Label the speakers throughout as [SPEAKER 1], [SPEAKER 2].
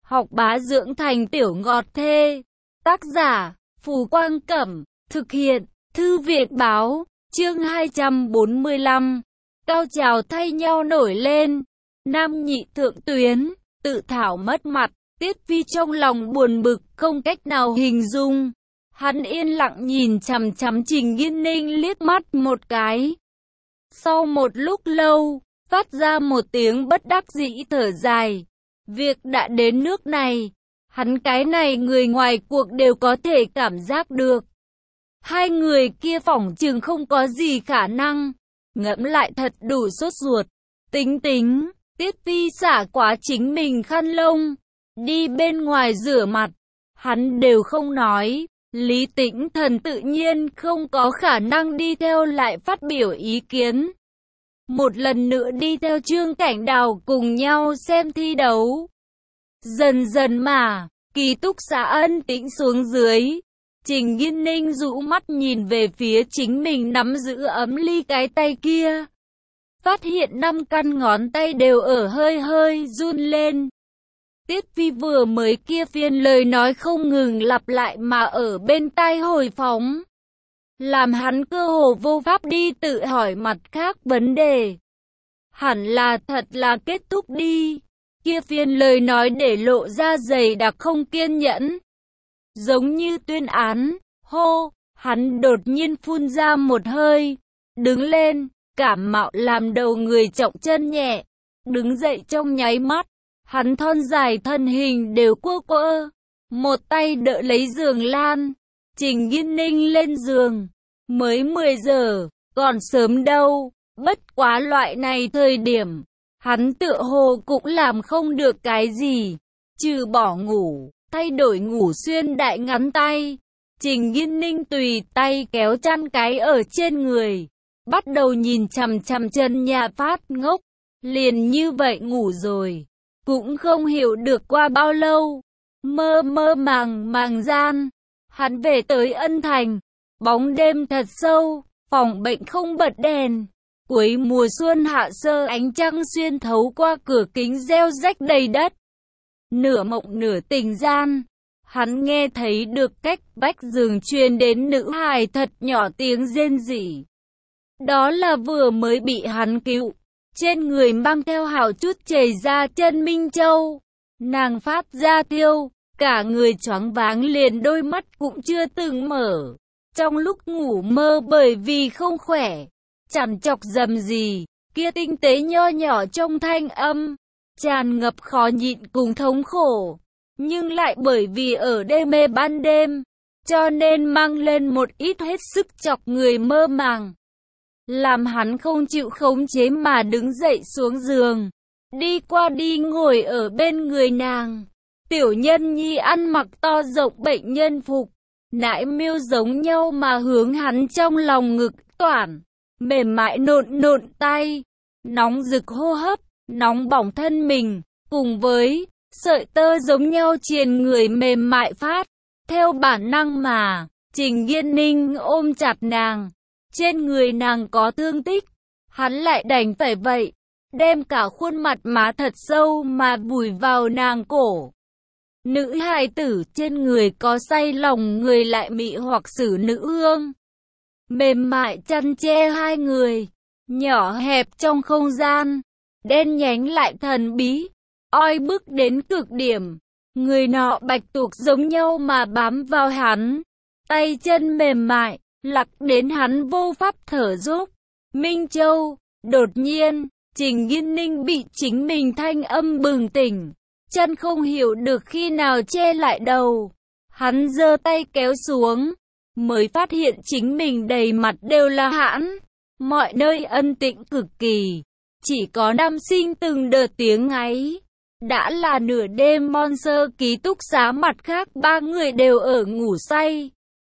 [SPEAKER 1] học bá dưỡng thành tiểu ngọt thê. Tác giả, Phù Quang Cẩm, thực hiện, Thư viện Báo, chương 245. Cao trào thay nhau nổi lên, nam nhị thượng tuyến, tự thảo mất mặt, Tiết Phi trong lòng buồn bực, không cách nào hình dung. Hắn yên lặng nhìn chằm chằm Trình Nghiên Ninh liếc mắt một cái. Sau một lúc lâu, phát ra một tiếng bất đắc dĩ thở dài. Việc đã đến nước này, hắn cái này người ngoài cuộc đều có thể cảm giác được. Hai người kia phỏng chừng không có gì khả năng. Ngẫm lại thật đủ sốt ruột. Tính, Tiết Phi xả quá chính mình khăn lông, đi bên ngoài rửa mặt. Hắn đều không nói. Lý Tĩnh Thần tự nhiên không có khả năng đi theo lại phát biểu ý kiến. Một lần nữa đi theo Trương Cảnh Đào cùng nhau xem thi đấu. Dần dần mà, ký túc xá ân tĩnh xuống dưới. Trình Nghiên Ninh rũ mắt nhìn về phía chính mình nắm giữ ấm ly cái tay kia. Phát hiện 5 căn ngón tay đều ở hơi hơi run lên. Tiết Phi vừa mới kia phiên lời nói không ngừng lặp lại mà ở bên tai hồi phóng. Làm hắn cơ hồ vô pháp đi tự hỏi mặt khác vấn đề. Hẳn là thật là kết thúc đi. Kia phiên lời nói để lộ ra dày đặc không kiên nhẫn. Giống như tuyên án, hô, hắn đột nhiên phun ra một hơi. Đứng lên, cảm mạo làm đầu người trọng chân nhẹ. Đứng dậy trong nháy mắt. Hắn thon dài thân hình đều quơ quơ, một tay đỡ lấy giường lan. Trình Nghiên Ninh lên giường, mới 10 giờ, còn sớm đâu, bất quá loại này thời điểm, hắn tựa hồ cũng làm không được cái gì, trừ bỏ ngủ, thay đổi ngủ xuyên đại ngắn tay. Trình Nghiên Ninh tùy tay kéo chăn cái ở trên người, bắt đầu nhìn chằm chằm chân nhà phát ngốc, liền như vậy ngủ rồi. Cũng không hiểu được qua bao lâu, mơ mơ màng gian, hắn về tới Ân Thành, bóng đêm thật sâu, phòng bệnh không bật đèn, cuối mùa xuân hạ sơ ánh trăng xuyên thấu qua cửa kính reo rách đầy đất. Nửa mộng nửa tỉnh gian, hắn nghe thấy được cách vách giường truyền đến nữ hài thật nhỏ tiếng rên rỉ. Đó là vừa mới bị hắn cứu. Trên người mang theo hào chút chảy ra chân Minh Châu. Nàng phát ra thiêu, cả người choáng váng liền đôi mắt cũng chưa từng mở. Trong lúc ngủ mơ bởi vì không khỏe, chẳng chọc dầm gì, kia tinh tế nho nhỏ trong thanh âm, tràn ngập khó nhịn cùng thống khổ. Nhưng lại bởi vì ở đêm mê ban đêm, cho nên mang lên một ít hết sức chọc người mơ màng. Làm hắn không chịu khống chế mà đứng dậy xuống giường, đi qua đi ngồi ở bên người nàng. Tiểu Nhân Nhi ăn mặc to rộng bệnh nhân phục, nãi miêu giống nhau mà hướng hắn trong lòng ngực toản, mềm mại nộn tay, nóng rực hô hấp, nóng bỏng thân mình, cùng với sợi tơ giống nhau triền người mềm mại phát. Theo bản năng mà, Trình Nghiên Ninh ôm chặt nàng. Trên người nàng có thương tích, hắn lại đành phải vậy, đem cả khuôn mặt má thật sâu mà vùi vào nàng cổ. Nữ hài tử trên người có say lòng người lại mị hoặc xử nữ hương. Mềm mại chăn che hai người, nhỏ hẹp trong không gian, đen nhánh lại thần bí, oi bức đến cực điểm. Người nọ bạch tuộc giống nhau mà bám vào hắn, tay chân mềm mại. Lặc đến hắn vô pháp thở dốc. Minh Châu, đột nhiên, Trình Nghiên Ninh bị chính mình thanh âm bừng tỉnh. Chân không hiểu được khi nào che lại đầu. Hắn giơ tay kéo xuống, mới phát hiện chính mình đầy mặt đều là hãn. Mọi nơi ân tĩnh cực kỳ. Chỉ có nam sinh từng đợt tiếng ngáy. Đã là nửa đêm Monster ký túc xá mặt khác 3 người đều ở ngủ say.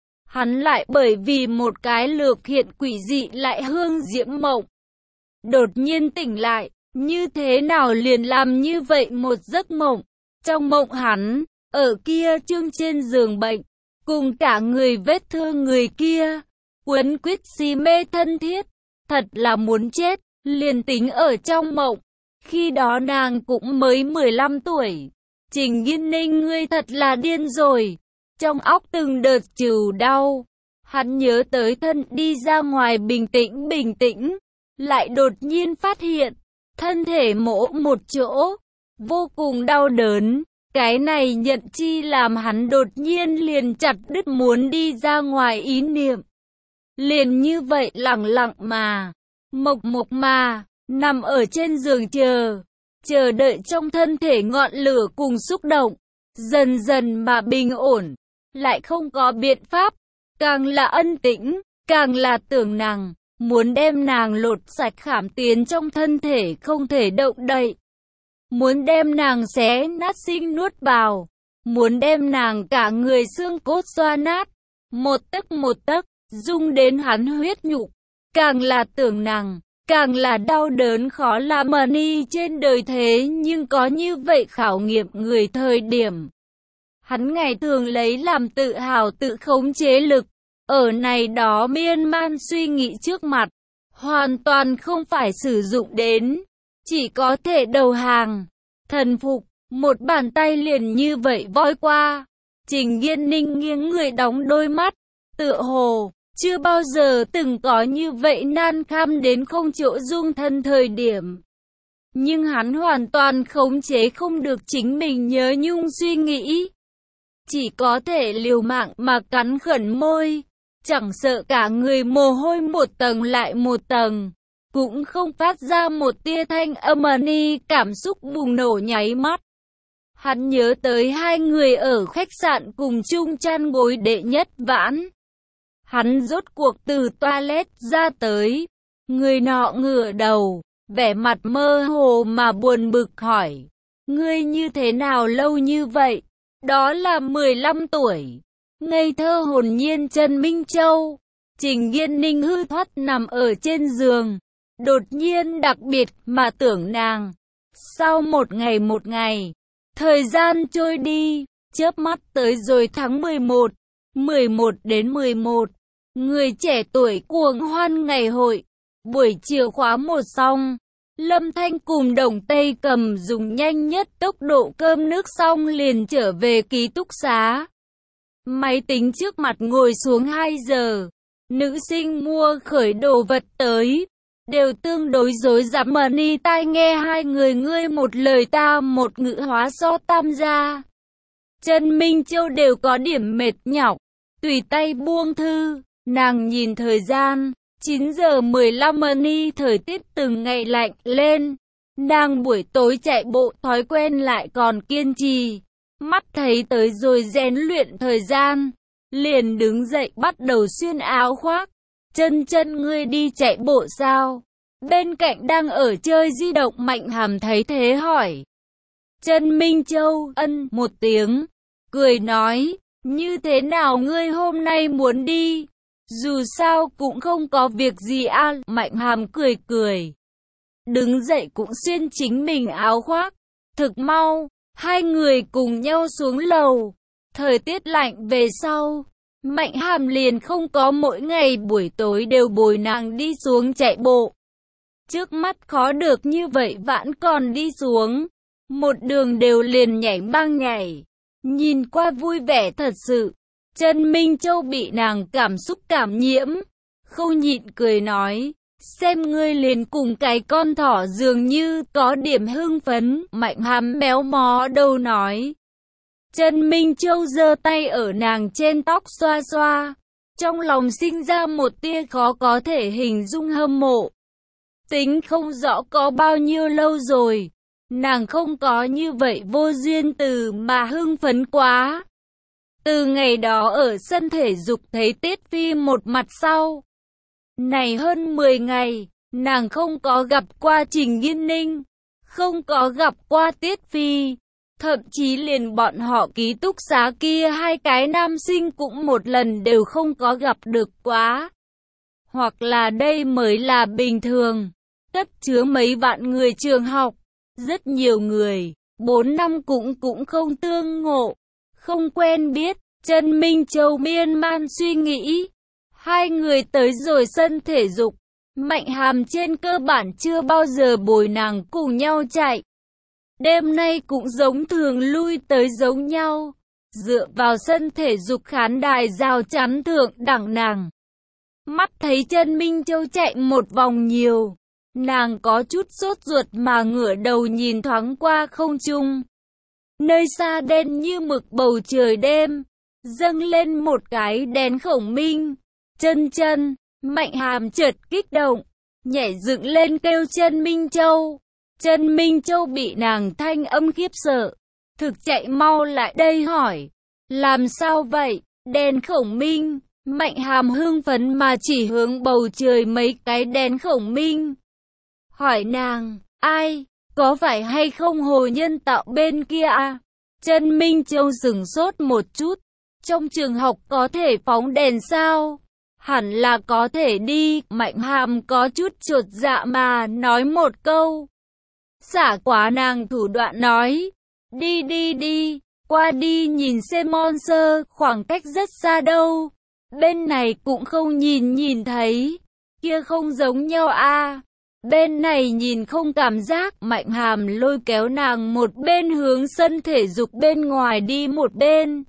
[SPEAKER 1] Hắn lại bởi vì một cái lược hiện quỷ dị lại hương diễm mộng. Đột nhiên tỉnh lại, như thế nào liền làm như vậy một giấc mộng. Trong mộng hắn, ở kia trương trên giường bệnh, cùng cả người vết thương người kia, quấn quýt si mê thân thiết, thật là muốn chết, liền tính ở trong mộng. Khi đó nàng cũng mới 15 tuổi, Trình Nghiên Ninh ngươi thật là điên rồi. Trong óc từng đợt trừ đau. Hắn nhớ tới thân đi ra ngoài bình tĩnh, lại đột nhiên phát hiện, thân thể mỗ một chỗ, vô cùng đau đớn. Cái này nhận chi làm hắn đột nhiên liền chặt đứt muốn đi ra ngoài ý niệm. Liền như vậy lặng lặng mà, mộc mà, nằm ở trên giường chờ đợi trong thân thể ngọn lửa cùng xúc động, dần dần mà bình ổn, lại không có biện pháp, càng là ân tĩnh, càng là tưởng nàng, muốn đem nàng lột sạch khảm tiến trong thân thể không thể động đậy. Muốn đem nàng xé nát sinh nuốt vào, muốn đem nàng cả người xương cốt xoa nát, một tấc, dung đến hắn huyết nhục. Càng là tưởng nàng, càng là đau đớn khó làm ni trên đời thế nhưng có như vậy khảo nghiệm người thời điểm. Hắn ngày thường lấy làm tự hào tự khống chế lực, ở này đó miên man suy nghĩ trước mặt, hoàn toàn không phải sử dụng đến, chỉ có thể đầu hàng, thần phục, một bàn tay liền như vậy voi qua. Trình Nghiên Ninh nghiêng người đóng đôi mắt, tựa hồ chưa bao giờ từng có như vậy nan kham đến không chỗ dung thân thời điểm. Nhưng hắn hoàn toàn khống chế không được chính mình nhớ nhung suy nghĩ. Chỉ có thể liều mạng mà cắn khẩn môi, chẳng sợ cả người mồ hôi một tầng lại một tầng, cũng không phát ra một tia thanh âm ni cảm xúc bùng nổ nháy mắt. Hắn nhớ tới hai người ở khách sạn cùng chung chăn gối đệ nhất vãn. Hắn rốt cuộc từ toilet ra tới, người nọ ngửa đầu, vẻ mặt mơ hồ mà buồn bực hỏi, ngươi như thế nào lâu như vậy? Đó là 15 tuổi, ngây thơ hồn nhiên Trần Minh Châu. Trình Nghiên Ninh hư thoát nằm ở trên giường, đột nhiên đặc biệt mà tưởng nàng. Sau một ngày, thời gian trôi đi, chớp mắt tới rồi tháng 11 đến 11. Người trẻ tuổi cuồng hoan ngày hội, buổi chiều khóa một xong, Lâm Thanh cùng Đồng Tây Cầm dùng nhanh nhất tốc độ cơm nước xong liền trở về ký túc xá. Máy tính trước mặt ngồi xuống 2 giờ, nữ sinh mua khởi đồ vật tới, đều tương đối rối rắm mà ni tai nghe hai người ngươi một lời ta một ngữ hóa so tam gia. Trần Minh Châu đều có điểm mệt nhọc, tùy tay buông thư. Nàng nhìn thời gian, 9 giờ 15 ni thời tiết từng ngày lạnh lên. Nàng buổi tối chạy bộ thói quen lại còn kiên trì. Mắt thấy tới rồi rèn luyện thời gian. Liền đứng dậy bắt đầu xuyên áo khoác. Chân ngươi đi chạy bộ sao? Bên cạnh đang ở chơi di động Mạnh Hàm thấy thế hỏi. Trần Minh Châu ân một tiếng, cười nói, như thế nào ngươi hôm nay muốn đi? Dù sao cũng không có việc gì à, Mạnh Hàm cười. Đứng dậy cũng xuyên chính mình áo khoác. Thực mau, hai người cùng nhau xuống lầu. Thời tiết lạnh về sau, Mạnh Hàm liền không có mỗi ngày buổi tối đều bồi nàng đi xuống chạy bộ. Trước mắt khó được như vậy vãn còn đi xuống. Một đường đều liền nhảy băng nhảy. Nhìn qua vui vẻ thật sự. Trần Minh Châu bị nàng cảm xúc cảm nhiễm, không nhịn cười nói, xem ngươi liền cùng cái con thỏ dường như có điểm hưng phấn. Mạnh Hàm méo mó đầu nói. Trần Minh Châu giơ tay ở nàng trên tóc xoa xoa, trong lòng sinh ra một tia khó có thể hình dung hâm mộ. Tính không rõ có bao nhiêu lâu rồi, nàng không có như vậy vô duyên từ mà hưng phấn quá. Từ ngày đó ở sân thể dục thấy Tiết Phi một mặt sau. Này hơn 10 ngày, nàng không có gặp qua Trình Nghiên Ninh, không có gặp qua Tiết Phi, thậm chí liền bọn họ ký túc xá kia hai cái nam sinh cũng một lần đều không có gặp được quá. Hoặc là đây mới là bình thường, tất chứa mấy vạn người trường học, rất nhiều người, 4 năm cũng không tương ngộ. Không quen biết, Trần Minh Châu miên man suy nghĩ. Hai người tới rồi sân thể dục. Mạnh Hàm trên cơ bản chưa bao giờ bồi nàng cùng nhau chạy. Đêm nay cũng giống thường lui tới giống nhau, dựa vào sân thể dục khán đài rào chắn thượng đẳng nàng. Mắt thấy chân Minh Châu chạy một vòng nhiều, nàng có chút sốt ruột mà ngửa đầu nhìn thoáng qua không trung. Nơi xa đen như mực bầu trời đêm, dâng lên một cái đèn khổng minh. Chân, Mạnh Hàm chợt kích động, nhảy dựng lên kêu chân Minh Châu. Chân Minh Châu bị nàng thanh âm khiếp sợ, thực chạy mau lại đây hỏi, làm sao vậy? Đèn khổng minh. Mạnh Hàm hưng phấn mà chỉ hướng bầu trời mấy cái đèn khổng minh. Hỏi nàng, ai? Có phải hay không Hồ Nhân Tạo bên kia à? Chân Minh Châu sửng sốt một chút. Trong trường học có thể phóng đèn sao? Hẳn là có thể đi. Mạnh Hàm có chút chột dạ mà nói một câu. Xả quá nàng thủ đoạn nói. Đi, qua đi nhìn xem monster, khoảng cách rất xa đâu. Bên này cũng không nhìn thấy. Kia không giống nhau à. Bên này nhìn không cảm giác. Mạnh Hàm lôi kéo nàng một bên hướng sân thể dục bên ngoài đi một bên.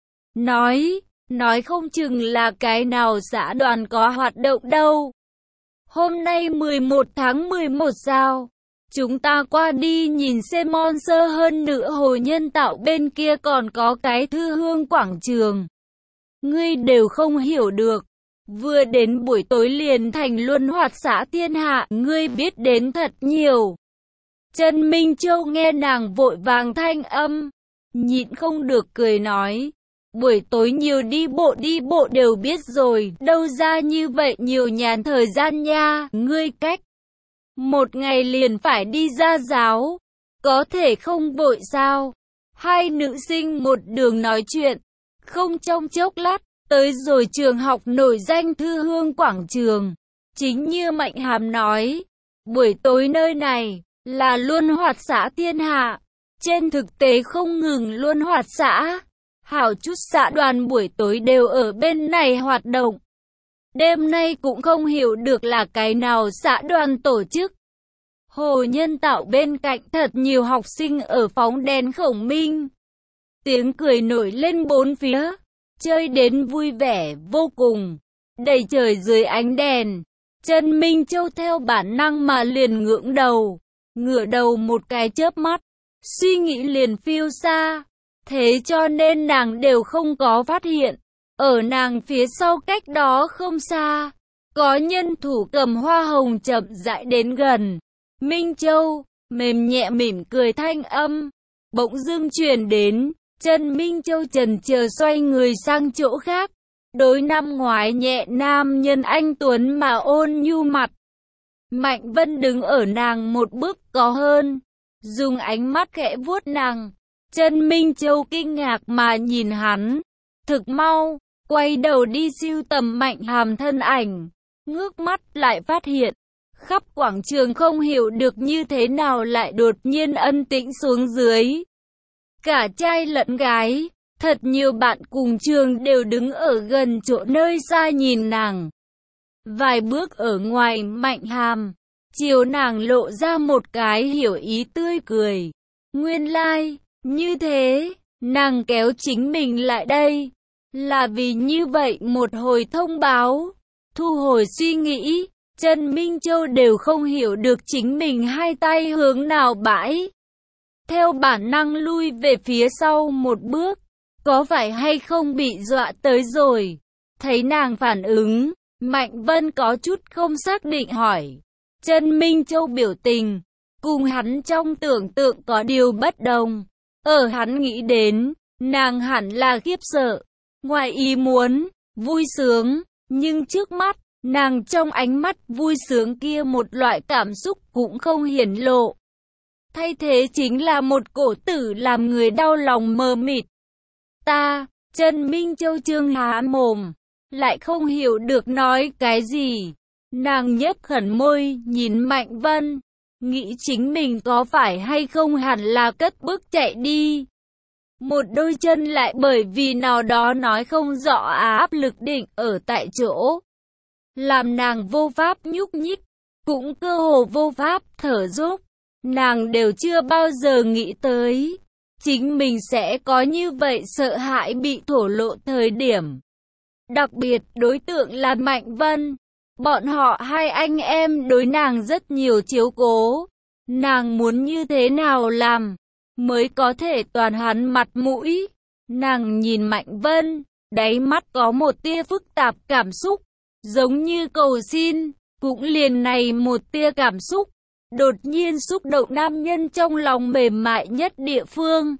[SPEAKER 1] Nói không chừng là cái nào xã đoàn có hoạt động đâu. Hôm nay 11 tháng 11 sao? Chúng ta qua đi nhìn xem monster, hơn nữa Hồ Nhân Tạo bên kia còn có cái Thư Hương quảng trường. Ngươi đều không hiểu được. Vừa đến buổi tối liền thành luân hoạt xã thiên hạ, ngươi biết đến thật nhiều. Chân Minh Châu nghe nàng vội vàng thanh âm, nhịn không được cười nói. Buổi tối nhiều đi bộ đều biết rồi, đâu ra như vậy nhiều nhàn thời gian nha, ngươi cách một ngày liền phải đi ra giáo, có thể không vội sao? Hai nữ sinh một đường nói chuyện, không trong chốc lát, tới rồi trường học nổi danh Thư Hương quảng trường. Chính như Mạnh Hàm nói, buổi tối nơi này là luân hoạt xã thiên hạ, trên thực tế không ngừng luân hoạt xã. Hảo chút xã đoàn buổi tối đều ở bên này hoạt động. Đêm nay cũng không hiểu được là cái nào xã đoàn tổ chức. Hồ Nhân Tạo bên cạnh thật nhiều học sinh ở phóng đèn khổng minh. Tiếng cười nổi lên bốn phía, chơi đến vui vẻ vô cùng, đầy trời dưới ánh đèn. Chân Minh Châu theo bản năng mà liền ngửa đầu một cái chớp mắt, suy nghĩ liền phiêu xa. Thế cho nên nàng đều không có phát hiện, ở nàng phía sau cách đó không xa, có nhân thủ cầm hoa hồng chậm rãi đến gần. Minh Châu, mềm nhẹ mỉm cười thanh âm, bỗng dưng truyền đến. Chân Minh Châu chần chờ xoay người sang chỗ khác, đối năm ngoái nhẹ nam nhân anh tuấn mà ôn nhu mặt. Mạnh Vân đứng ở nàng một bước có hơn, dùng ánh mắt khẽ vuốt nàng. Chân Minh Châu kinh ngạc mà nhìn hắn, thực mau, quay đầu đi sưu tầm Mạnh Hàm thân ảnh, ngước mắt lại phát hiện, khắp quảng trường không hiểu được như thế nào lại đột nhiên ân tĩnh xuống dưới. Cả trai lẫn gái, thật nhiều bạn cùng trường đều đứng ở gần chỗ nơi xa nhìn nàng. Vài bước ở ngoài Mạnh Hàm, chiều nàng lộ ra một cái hiểu ý tươi cười. Nguyên lai, như thế, nàng kéo chính mình lại đây, là vì như vậy một hồi thông báo. Thu hồi suy nghĩ, Chân Minh Châu đều không hiểu được chính mình hai tay hướng nào bãi. Theo bản năng lui về phía sau một bước, có phải hay không bị dọa tới rồi? Thấy nàng phản ứng, Mạnh Vân có chút không xác định hỏi. Chân Minh Châu biểu tình, cùng hắn trong tưởng tượng có điều bất đồng. Ở hắn nghĩ đến, nàng hẳn là khiếp sợ, ngoài ý muốn, vui sướng, nhưng trước mắt, nàng trong ánh mắt vui sướng kia một loại cảm xúc cũng không hiển lộ. Thay thế chính là một cổ tử làm người đau lòng mờ mịt. Chân Minh Châu trương há mồm, lại không hiểu được nói cái gì. Nàng nhếch khẩn môi, nhìn Mạnh Vân, nghĩ chính mình có phải hay không hẳn là cất bước chạy đi. Một đôi chân lại bởi vì nào đó nói không rõ áp lực định ở tại chỗ, làm nàng vô pháp nhúc nhích, cũng cơ hồ vô pháp thở dốc. nàng đều chưa bao giờ nghĩ tới. Chính mình sẽ có như vậy sợ hãi bị thổ lộ thời điểm. Đặc biệt đối tượng là Mạnh Vân. Bọn họ hai anh em đối nàng rất nhiều chiếu cố. Nàng muốn như thế nào làm mới có thể toàn hắn mặt mũi. Nàng nhìn Mạnh Vân, đáy mắt có một tia phức tạp cảm xúc, giống như cầu xin, cũng liền này một tia cảm xúc, đột nhiên xúc động nam nhân trong lòng mềm mại nhất địa phương.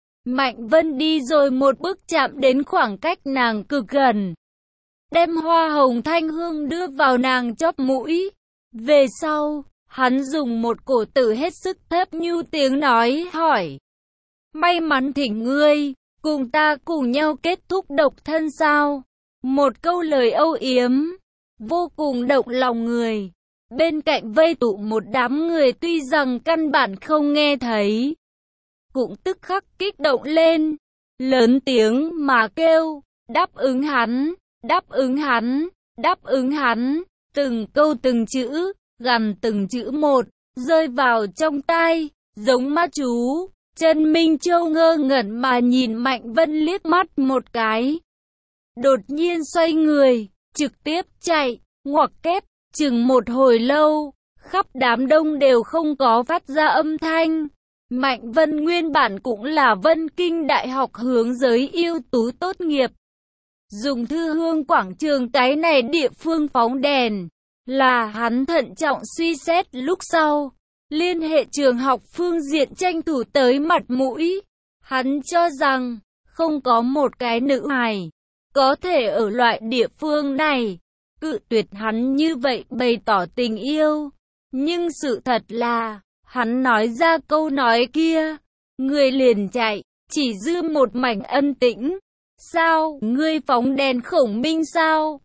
[SPEAKER 1] Mạnh Vân đi rồi một bước chạm đến khoảng cách nàng cực gần, đem hoa hồng thanh hương đưa vào nàng chóp mũi. Về sau, hắn dùng một cổ tử hết sức thấp nhu tiếng nói hỏi: may mắn thỉnh ngươi, cùng ta cùng nhau kết thúc độc thân sao? Một câu lời âu yếm, vô cùng động lòng người. Bên cạnh vây tụ một đám người tuy rằng căn bản không nghe thấy, cũng tức khắc kích động lên, lớn tiếng mà kêu, đáp ứng hắn, đáp ứng hắn, đáp ứng hắn. Từng câu từng chữ, gằn từng chữ một, rơi vào trong tai, giống ma chú. Trần Minh Châu ngơ ngẩn mà nhìn Mạnh Vân liếc mắt một cái. Đột nhiên xoay người, trực tiếp chạy, ngoặc kép, chừng một hồi lâu, khắp đám đông đều không có phát ra âm thanh. Mạnh Vân nguyên bản cũng là Vân Kinh Đại học hướng giới ưu tú tốt nghiệp. Dùng Thư Hương quảng trường cái này địa phương phóng đèn, là hắn thận trọng suy xét lúc sau. Liên hệ trường học phương diện tranh thủ tới mặt mũi. Hắn cho rằng, không có một cái nữ hài có thể ở loại địa phương này cự tuyệt hắn như vậy bày tỏ tình yêu. Nhưng sự thật là, hắn nói ra câu nói kia, người liền chạy, chỉ dư một mảnh ân tĩnh. Sao, ngươi phóng đèn khổng minh sao?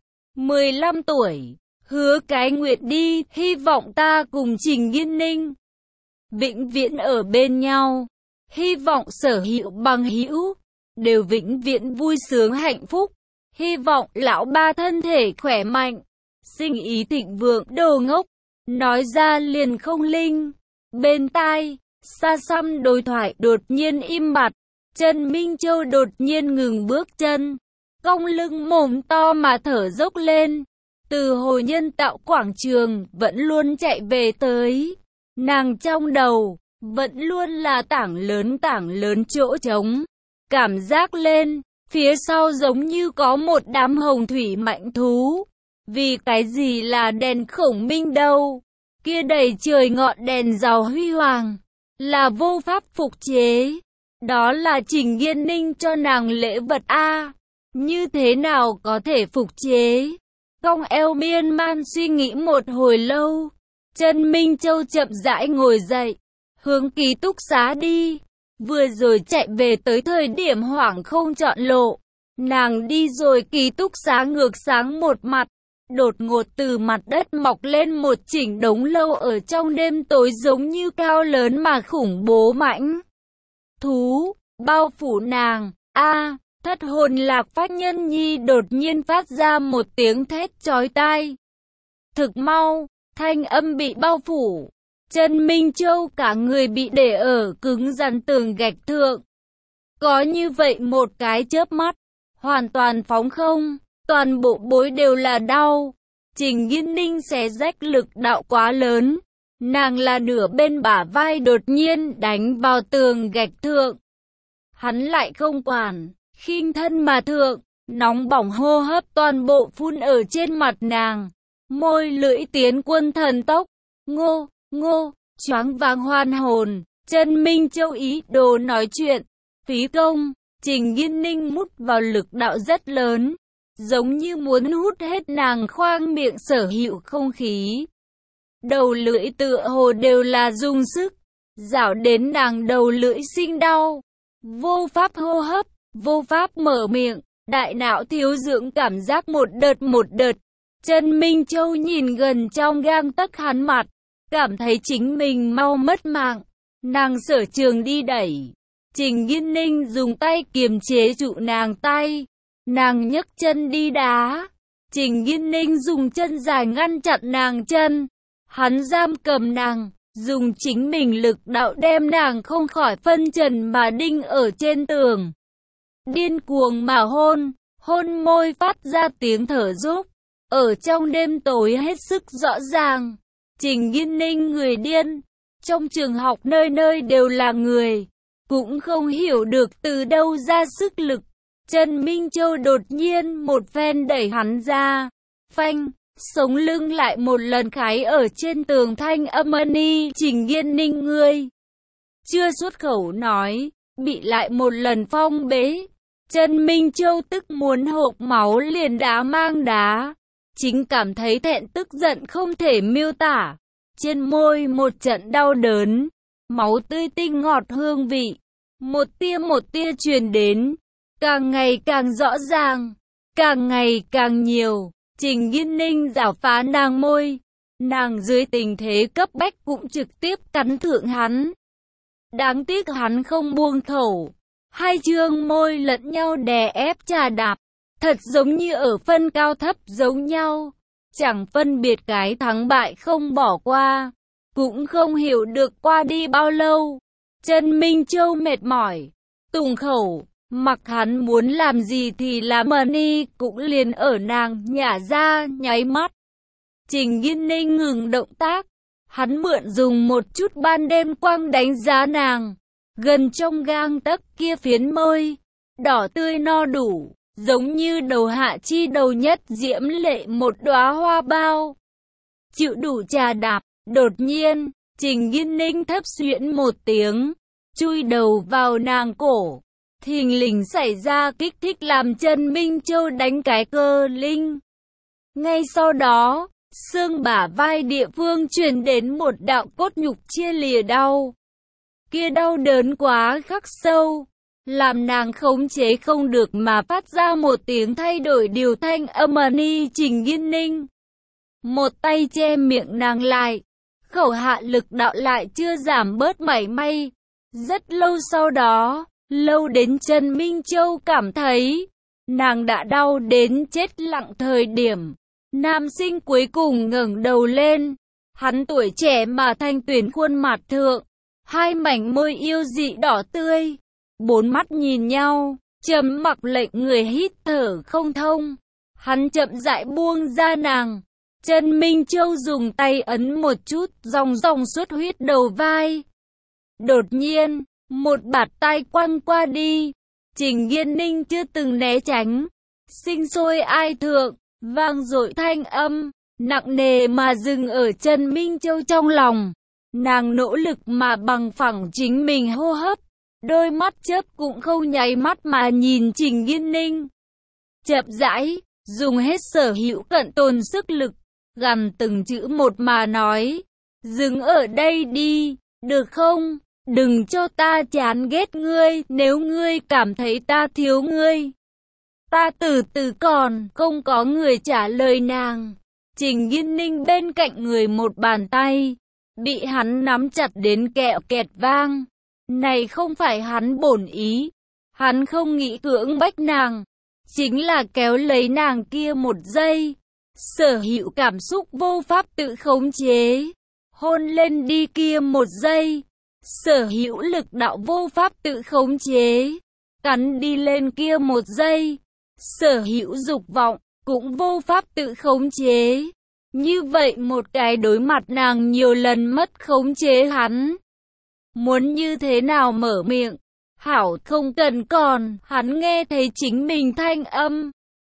[SPEAKER 1] 15 tuổi, hứa cái nguyện đi, hy vọng ta cùng Trình Nghiên Ninh vĩnh viễn ở bên nhau. Hy vọng sở hữu bằng hữu đều vĩnh viễn vui sướng hạnh phúc. Hy vọng lão ba thân thể khỏe mạnh, sinh ý thịnh vượng. Đồ ngốc, nói ra liền không linh. Bên tai, xa xăm đối thoại đột nhiên im bặt. Trần Minh Châu đột nhiên ngừng bước chân, cong lưng mồm to mà thở dốc lên. Từ hồi nhân tạo quảng trường vẫn luôn chạy về tới, nàng trong đầu vẫn luôn là tảng lớn chỗ trống. Cảm giác lên, phía sau giống như có một đám hồng thủy mạnh thú. Vì cái gì là đèn khổng minh đâu? Kia đầy trời ngọn đèn giàu huy hoàng, là vô pháp phục chế. Đó là Trình Nghiên Ninh cho nàng lễ vật a. Như thế nào có thể phục chế? Cong eo miên man suy nghĩ một hồi lâu, Trần Minh Châu chậm rãi ngồi dậy, hướng ký túc xá đi. Vừa rồi chạy về tới thời điểm hoảng không chọn lộ, nàng đi rồi ký túc xá ngược sáng một mặt. Đột ngột từ mặt đất mọc lên một chỉnh đống lâu ở trong đêm tối giống như cao lớn mà khủng bố mãnh thú, bao phủ nàng. Thất hồn lạc phách nhân nhi đột nhiên phát ra một tiếng thét chói tai. Thực mau, thanh âm bị bao phủ. Trần Minh Châu cả người bị để ở cứng rắn tường gạch thượng. Có như vậy một cái chớp mắt, hoàn toàn phóng không, toàn bộ bối đều là đau. Trình Nghiên Ninh xé rách lực đạo quá lớn, nàng là nửa bên bả vai đột nhiên đánh vào tường gạch thượng. Hắn lại không quản, khinh thân mà thượng, nóng bỏng hô hấp toàn bộ phun ở trên mặt nàng, môi lưỡi tiến quân thần tốc. Ngô, choáng váng hoan hồn. Trần Minh Châu ý đồ nói chuyện, phí công. Trình Nghiên Ninh mút vào lực đạo rất lớn, giống như muốn hút hết nàng khoang miệng sở hữu không khí. Đầu lưỡi tựa hồ đều là dùng sức, rảo đến nàng đầu lưỡi sinh đau. Vô pháp hô hấp, vô pháp mở miệng, đại não thiếu dưỡng cảm giác một đợt. Trần Minh Châu nhìn gần trong gang tấc hắn mặt, cảm thấy chính mình mau mất mạng. Nàng sở trường đi đẩy. Trình Nghiên Ninh dùng tay kiềm chế trụ nàng tay. Nàng nhấc chân đi đá. Trình Nghiên Ninh dùng chân dài ngăn chặn nàng chân. Hắn giam cầm nàng, dùng chính mình lực đạo đem nàng không khỏi phân trần mà đinh ở trên tường. Điên cuồng mà hôn, hôn môi phát ra tiếng thở dốc. Ở trong đêm tối hết sức rõ ràng, Trình Nghiên Ninh người điên. Trong trường học nơi nơi đều là người, cũng không hiểu được từ đâu ra sức lực. Trần Minh Châu đột nhiên một phen đẩy hắn ra, phanh, sống lưng lại một lần khái ở trên tường thanh âm ni. Trình Nghiên Ninh ngươi chưa xuất khẩu nói, bị lại một lần phong bế. Trần Minh Châu tức muốn hộc máu liền đá mang đá, chính cảm thấy thẹn tức giận không thể miêu tả. Trên môi một trận đau đớn, máu tươi tinh ngọt hương vị, một tia truyền đến, càng ngày càng rõ ràng, càng ngày càng nhiều. Trình Nghiên Ninh giảo phá nàng môi, nàng dưới tình thế cấp bách cũng trực tiếp cắn thượng hắn. Đáng tiếc hắn không buông khẩu, hai trương môi lẫn nhau đè ép chà đạp, thật giống như ở phân cao thấp giống nhau. Chẳng phân biệt cái thắng bại không bỏ qua, cũng không hiểu được qua đi bao lâu. Trần Minh Châu mệt mỏi, tùng khẩu, mặc hắn muốn làm gì thì làm ni cũng liền ở nàng nhả ra nháy mắt. Trình Nghiên Ninh ngừng động tác, hắn mượn dùng một chút ban đêm quang đánh giá nàng, gần trong gang tấc kia phiến môi, đỏ tươi no đủ. Giống như đầu hạ chi đầu nhất diễm lệ một đóa hoa bao. Chịu đủ trà đạp, đột nhiên, Trình Nghiên Ninh thấp xuyễn một tiếng, chui đầu vào nàng cổ. Thình lình xảy ra kích thích làm Trần Minh Châu đánh cái cơ linh. Ngay sau đó, xương bả vai địa phương truyền đến một đạo cốt nhục chia lìa đau. Kia đau đớn quá khắc sâu, làm nàng khống chế không được mà phát ra một tiếng thay đổi điều thanh âm ni. Trình Nghiên Ninh một tay che miệng nàng lại, khẩu hạ lực đạo lại chưa giảm bớt mảy may. Rất lâu sau đó, lâu đến Trần Minh Châu cảm thấy nàng đã đau đến chết lặng thời điểm, nam sinh cuối cùng ngẩng đầu lên. Hắn tuổi trẻ mà thanh tuyển khuôn mặt thượng, hai mảnh môi yêu dị đỏ tươi. Bốn mắt nhìn nhau, trầm mặc lệnh người hít thở không thông. Hắn chậm rãi buông ra nàng. Trần Minh Châu dùng tay ấn một chút, dòng xuất huyết đầu vai. Đột nhiên, một bạt tai quăng qua đi. Trình Nghiên Ninh chưa từng né tránh. Sinh sôi ai thượng, vang dội thanh âm, nặng nề mà dừng ở Trần Minh Châu trong lòng. Nàng nỗ lực mà bằng phẳng chính mình hô hấp. Đôi mắt chớp cũng không nháy mắt mà nhìn Trình Nghiên Ninh. Chậm rãi, dùng hết sở hữu cận tồn sức lực, gằn từng chữ một mà nói. Dừng ở đây đi, được không? Đừng cho ta chán ghét ngươi, nếu ngươi cảm thấy ta thiếu ngươi. Ta từ từ còn, không có người trả lời nàng. Trình Nghiên Ninh bên cạnh người một bàn tay, bị hắn nắm chặt đến kẹo kẹt vang. Này không phải hắn bổn ý, hắn không nghĩ cưỡng bách nàng, chính là kéo lấy nàng kia một giây. Sở hữu cảm xúc vô pháp tự khống chế, hôn lên đi kia một giây. Sở hữu lực đạo vô pháp tự khống chế, cắn đi lên kia một giây. Sở hữu dục vọng cũng vô pháp tự khống chế. Như vậy một cái đối mặt nàng nhiều lần mất khống chế hắn. Muốn như thế nào mở miệng? Hảo không cần còn, hắn nghe thấy chính mình thanh âm.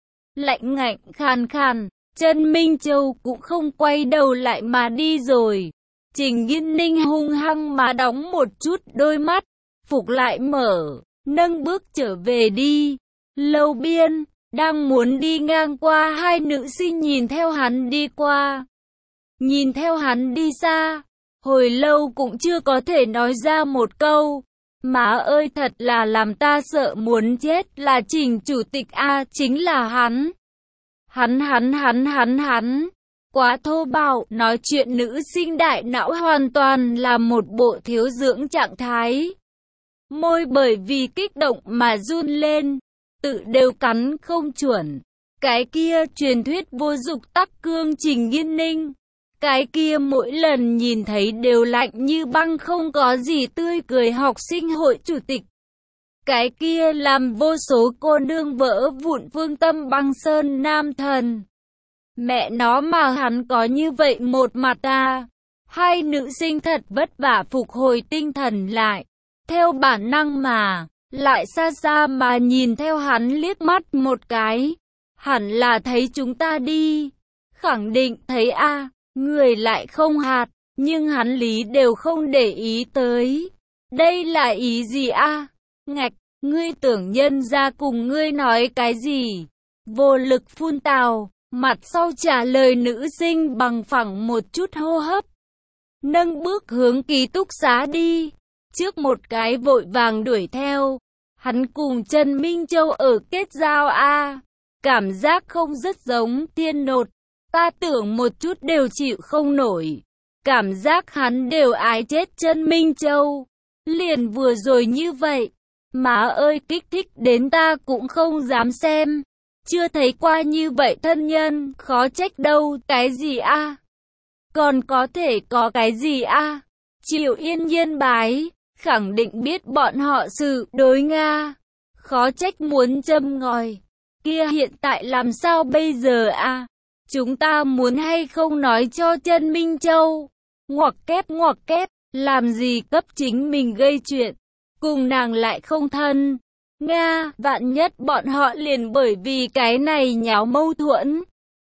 [SPEAKER 1] Lạnh ngạnh khàn khàn, Trần Minh Châu cũng không quay đầu lại mà đi rồi. Trình Nghiên Ninh hung hăng mà đóng một chút đôi mắt, phục lại mở, nâng bước trở về đi. Lâu biên, đang muốn đi ngang qua hai nữ sinh nhìn theo hắn đi qua. Nhìn theo hắn đi xa, hồi lâu cũng chưa có thể nói ra một câu. Má ơi thật là làm ta sợ muốn chết, là Trình chủ tịch A, chính là hắn. Hắn. Quá thô bạo, nói chuyện nữ sinh đại não hoàn toàn là một bộ thiếu dưỡng trạng thái. Môi bởi vì kích động mà run lên, tự đều cắn không chuẩn. Cái kia truyền thuyết vô dục tắc cương Trình Nghiên Ninh, Cái kia mỗi lần nhìn thấy đều lạnh như băng, không có gì tươi cười học sinh hội chủ tịch. Cái kia làm vô số cô nương vỡ vụn phương tâm băng sơn nam thần. Mẹ nó mà hắn có như vậy một mặt à. Hai nữ sinh thật vất vả phục hồi tinh thần lại. Theo bản năng mà, lại xa xa mà nhìn theo hắn liếc mắt một cái. Hẳn là thấy chúng ta đi. Khẳng định thấy a, người lại không hạt, nhưng hắn lý đều không để ý tới. Đây là ý gì a? Ngạch, ngươi tưởng nhân ra cùng ngươi nói cái gì? Vô lực phun tào, mặt sau trả lời nữ sinh bằng phẳng một chút hô hấp. Nâng bước hướng ký túc xá đi. Trước một cái vội vàng đuổi theo. Hắn cùng Trần Minh Châu ở kết giao a. Cảm giác không rất giống Thiên Nột. Ta tưởng một chút đều chịu không nổi. Cảm giác hắn đều ái chết Trần Minh Châu. Liền vừa rồi như vậy. Má ơi, kích thích đến ta cũng không dám xem. Chưa thấy qua như vậy thân nhân, khó trách đâu. Cái gì a? Còn có thể có cái gì a? Triệu Yên Nhiên bái, khẳng định biết bọn họ sự đối Nga. Khó trách muốn châm ngòi. Kia hiện tại làm sao bây giờ a? Chúng ta muốn hay không nói cho Trần Minh Châu? Ngoặc kép, làm gì cấp chính mình gây chuyện. Cùng nàng lại không thân. Nga, vạn nhất bọn họ liền bởi vì cái này nháo mâu thuẫn.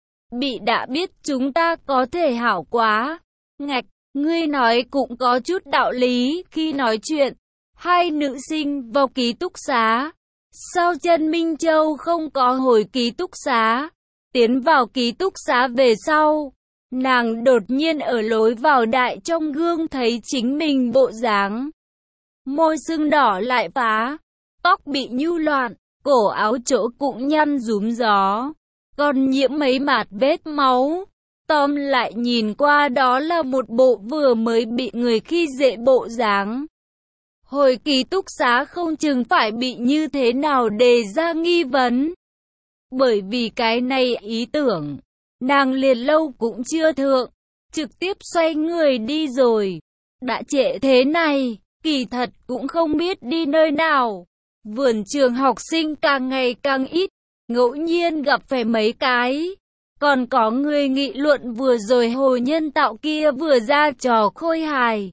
[SPEAKER 1] Bị đã biết chúng ta có thể hảo quá. Ngạch, ngươi nói cũng có chút đạo lý. Khi nói chuyện, hai nữ sinh vào ký túc xá. Sao Trần Minh Châu không có hồi ký túc xá? Tiến vào ký túc xá về sau, nàng đột nhiên ở lối vào đại trong gương thấy chính mình bộ dáng. Môi sưng đỏ lại phá, tóc bị nhu loạn, cổ áo chỗ cũng nhăn rúm gió, còn nhiễm mấy mạt vết máu. Tóm lại nhìn qua đó là một bộ vừa mới bị người khi dễ bộ dáng. Hồi ký túc xá không chừng phải bị như thế nào đề ra nghi vấn. Bởi vì cái này ý tưởng, nàng liền lâu cũng chưa thượng, trực tiếp xoay người đi rồi. Đã trễ thế này, kỳ thật cũng không biết đi nơi nào. Vườn trường học sinh càng ngày càng ít, ngẫu nhiên gặp phải mấy cái. Còn có người nghị luận vừa rồi hồ nhân tạo kia vừa ra trò khôi hài.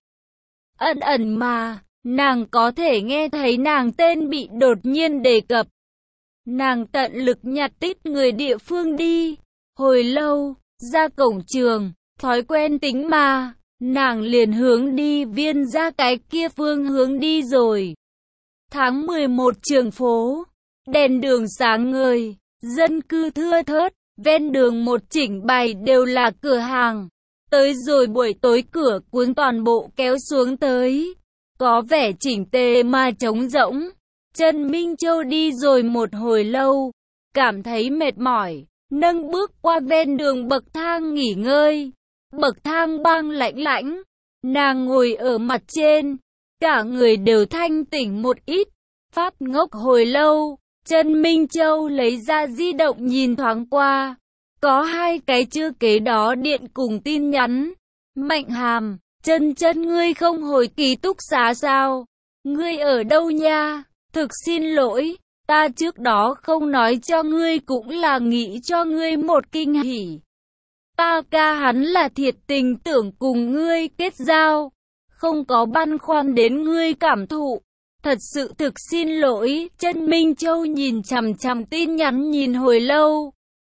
[SPEAKER 1] Ẩn ẩn mà, nàng có thể nghe thấy nàng tên bị đột nhiên đề cập. Nàng tận lực nhặt tít người địa phương đi. Hồi lâu, ra cổng trường, thói quen tính mà, nàng liền hướng đi viên ra cái kia phương hướng đi rồi. Tháng 11 trường phố, đèn đường sáng ngời, dân cư thưa thớt, ven đường một chỉnh bày đều là cửa hàng. Tới rồi buổi tối cửa cuốn toàn bộ kéo xuống tới, có vẻ chỉnh tề mà trống rỗng. Trần Minh Châu đi rồi một hồi lâu, cảm thấy mệt mỏi, nâng bước qua ven đường bậc thang nghỉ ngơi. Bậc thang băng lạnh lãnh, nàng ngồi ở mặt trên, cả người đều thanh tỉnh một ít. Phát ngốc hồi lâu, Trần Minh Châu lấy ra di động nhìn thoáng qua, có hai cái chữ kế đó điện cùng tin nhắn. Mạnh Hàm, Chân ngươi không hồi ký túc xá sao? Ngươi ở đâu nha? Thực xin lỗi, ta trước đó không nói cho ngươi cũng là nghĩ cho ngươi một kinh hỉ. Ta ca hắn là thiệt tình tưởng cùng ngươi kết giao, không có băn khoăn đến ngươi cảm thụ. Thật sự thực xin lỗi. Trần Minh Châu nhìn chằm chằm tin nhắn nhìn hồi lâu.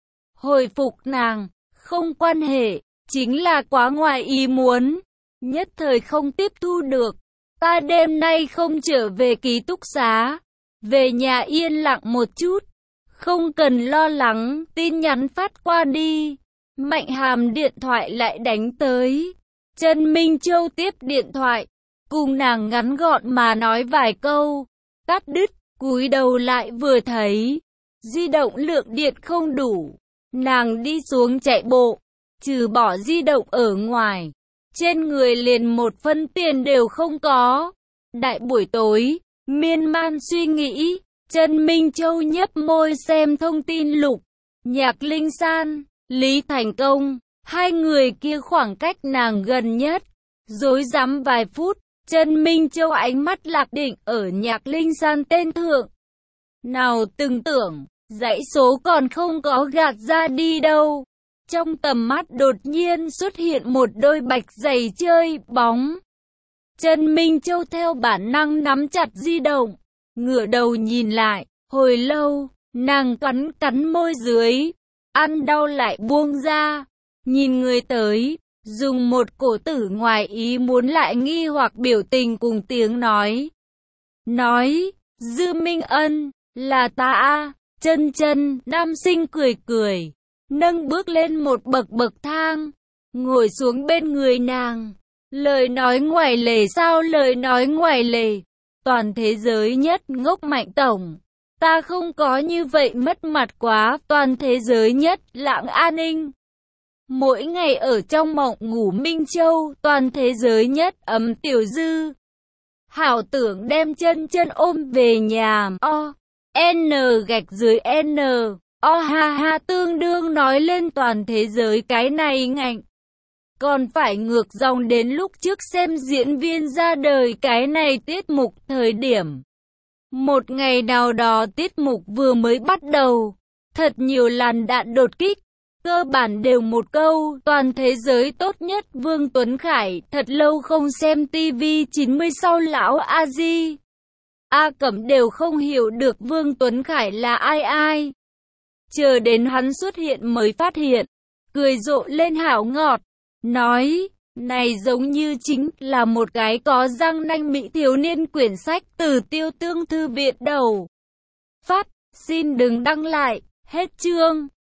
[SPEAKER 1] Hồi phục nàng, không quan hệ, chính là quá ngoài ý muốn, nhất thời không tiếp thu được. Ta đêm nay không trở về ký túc xá, về nhà yên lặng một chút, không cần lo lắng. Tin nhắn phát qua đi, Mạnh Hàm điện thoại lại đánh tới. Trần Minh Châu tiếp điện thoại, cùng nàng ngắn gọn mà nói vài câu, cắt đứt, cúi đầu lại vừa thấy di động lượng điện không đủ, nàng đi xuống chạy bộ, trừ bỏ di động ở ngoài, trên người liền một phân tiền đều không có. Đại buổi tối, miên man suy nghĩ, Trần Minh Châu nhấp môi xem thông tin lục, Nhạc Linh San, Lý Thành Công, Hai người kia khoảng cách nàng gần nhất. Rối rắm vài phút, Trần Minh Châu ánh mắt lạc định ở Nhạc Linh San tên thượng. Nào từng tưởng, dãy số còn không có gạt ra đi đâu. Trong tầm mắt đột nhiên xuất hiện một đôi bạch giày chơi bóng. Trần Minh Châu theo bản năng nắm chặt di động, ngửa đầu nhìn lại, hồi lâu, nàng cắn cắn môi dưới, ăn đau lại buông ra, nhìn người tới, dùng một cổ tử ngoài ý muốn lại nghi hoặc biểu tình cùng tiếng nói. Dư Minh Ân, là ta a. Chân chân, nam sinh cười cười, nâng bước lên một bậc thang, ngồi xuống bên người nàng. Lời nói ngoài lề sao lời nói ngoài lề, toàn thế giới nhất ngốc Mạnh tổng. Ta không có như vậy mất mặt quá, toàn thế giới nhất Lạng An Ninh. Mỗi ngày ở trong mộng ngủ Minh Châu, toàn thế giới nhất ấm Tiểu Dư. Hảo tưởng đem chân chân ôm về nhà, N gạch dưới N, ha ha tương đương nói lên toàn thế giới cái này ngạnh. Còn phải ngược dòng đến lúc trước xem diễn viên ra đời cái này tiết mục thời điểm. Một ngày nào đó tiết mục vừa mới bắt đầu, thật nhiều làn đạn đột kích, cơ bản đều một câu, toàn thế giới tốt nhất Vương Tuấn Khải, thật lâu không xem TV 90 sau lão A Di. A Cẩm đều không hiểu được Vương Tuấn Khải là ai. Chờ đến hắn xuất hiện mới phát hiện, cười rộ lên hảo ngọt, nói, này giống như chính là một cái có răng nanh mỹ thiếu niên. Quyển sách từ Tiêu Tương Thư viện đầu. Phát, xin đừng đăng lại, hết chương.